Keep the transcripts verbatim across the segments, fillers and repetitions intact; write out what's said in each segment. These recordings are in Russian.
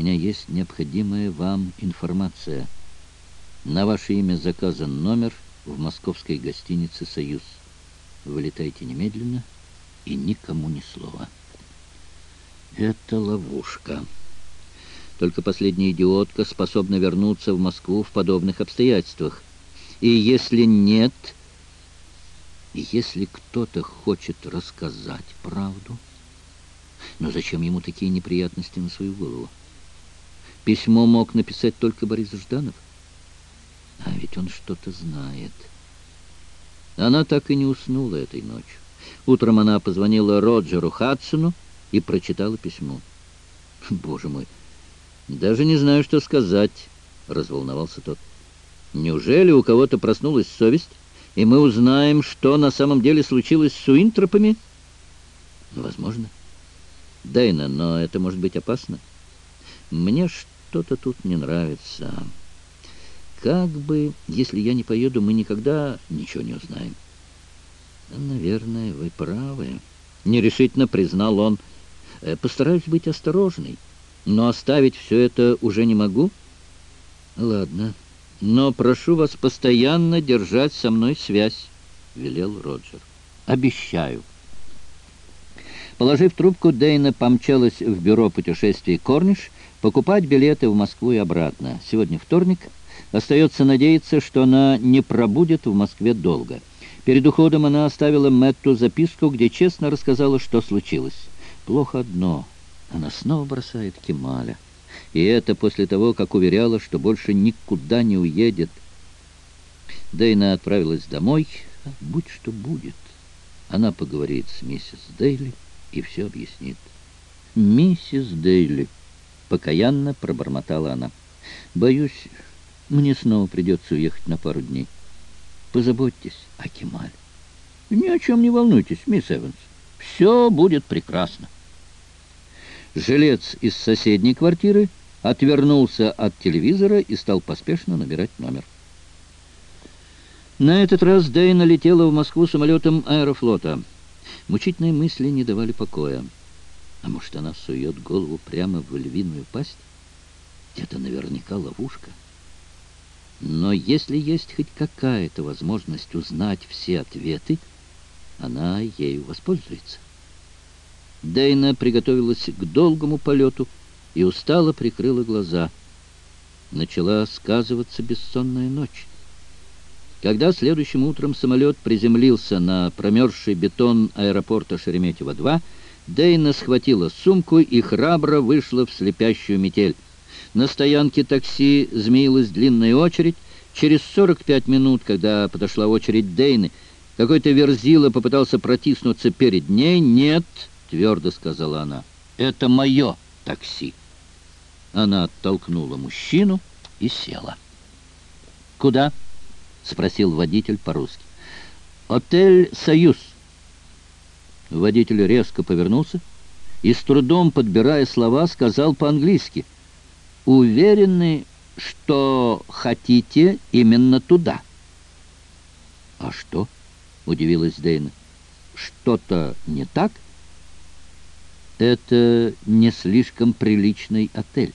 меня есть необходимая вам информация. На ваше имя заказан номер в московской гостинице «Союз». Вылетайте немедленно и никому ни слова. Это ловушка. Только последняя идиотка способна вернуться в Москву в подобных обстоятельствах. И если нет, и если кто-то хочет рассказать правду, но зачем ему такие неприятности на свою голову? Письмо мог написать только Борис Жданов. А ведь он что-то знает. Она так и не уснула этой ночью. Утром она позвонила Роджеру Хадсону и прочитала письмо. «Боже мой, даже не знаю, что сказать», — разволновался тот. «Неужели у кого-то проснулась совесть, и мы узнаем, что на самом деле случилось с Уинтропами?» «Возможно. Дейна, но это может быть опасно. Мне что-то тут не нравится. Как бы, если я не поеду, мы никогда ничего не узнаем». «Наверное, вы правы», — нерешительно признал он. «Постараюсь быть осторожной, но оставить все это уже не могу». «Ладно, но прошу вас постоянно держать со мной связь», — велел Роджер. «Обещаю». Положив трубку, Дейна помчалась в бюро путешествий «Корниш» покупать билеты в Москву и обратно. Сегодня вторник. Остается надеяться, что она не пробудет в Москве долго. Перед уходом она оставила Мэтту записку, где честно рассказала, что случилось. Плохо одно. Она снова бросает Кемаля. И это после того, как уверяла, что больше никуда не уедет. Дейна отправилась домой. Будь что будет. Она поговорит с миссис Дейли и все объяснит. «Миссис Дейли», — покаянно пробормотала она, — «боюсь, мне снова придется уехать на пару дней. Позаботьтесь о Кемале». «Ни о чем не волнуйтесь, мисс Эванс. Все будет прекрасно». Жилец из соседней квартиры отвернулся от телевизора и стал поспешно набирать номер. На этот раз Дейна летела в Москву самолетом Аэрофлота. Мучительные мысли не давали покоя. А может, она сует голову прямо в львиную пасть? Это наверняка ловушка. Но если есть хоть какая-то возможность узнать все ответы, она ею воспользуется. Дейна приготовилась к долгому полету и устало прикрыла глаза. Начала сказываться бессонная ночь. Когда следующим утром самолет приземлился на промерзший бетон аэропорта Шереметьево-два, Дейна схватила сумку и храбро вышла в слепящую метель. На стоянке такси змеилась длинная очередь. Через сорок пять минут, когда подошла очередь Дейны, какой-то верзила попытался протиснуться перед ней. «Нет», — твердо сказала она, — «это мое такси». Она оттолкнула мужчину и села. «Куда?» — спросил водитель по-русски. «Отель «Союз». Водитель резко повернулся и, с трудом подбирая слова, сказал по-английски: «Уверены, что хотите именно туда?» «А что?» — удивилась Дейна. «Что-то не так?» «Это не слишком приличный отель».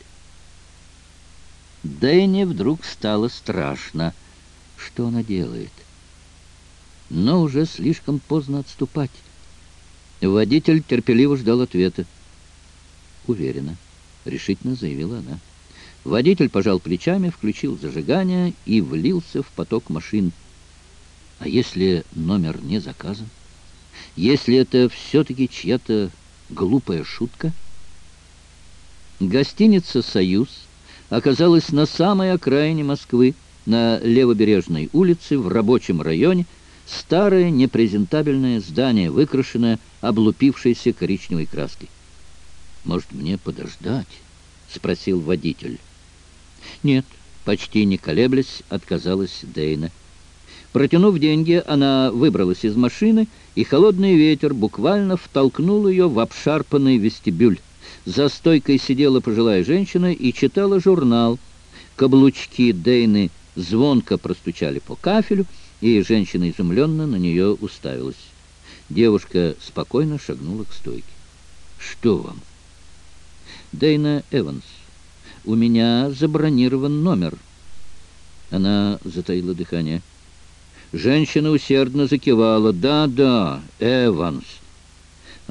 Дейне вдруг стало страшно. Что она делает? Но уже слишком поздно отступать. Водитель терпеливо ждал ответа. «Уверена», — решительно заявила она. Водитель пожал плечами, включил зажигание и влился в поток машин. А если номер не заказан? Если это все-таки чья-то глупая шутка? Гостиница «Союз» оказалась на самой окраине Москвы, на Левобережной улице, в рабочем районе. Старое непрезентабельное здание, выкрашенное облупившейся коричневой краской. «Может, мне подождать?» — спросил водитель. «Нет», — почти не колеблясь, отказалась Дейна. Протянув деньги, она выбралась из машины, и холодный ветер буквально втолкнул ее в обшарпанный вестибюль. За стойкой сидела пожилая женщина и читала журнал. Каблучки Дейны звонко простучали по кафелю, и женщина изумленно на нее уставилась. Девушка спокойно шагнула к стойке. «Что вам?» «Дейна Эванс. У меня забронирован номер». Она затаила дыхание. Женщина усердно закивала. «Да, да, Эванс.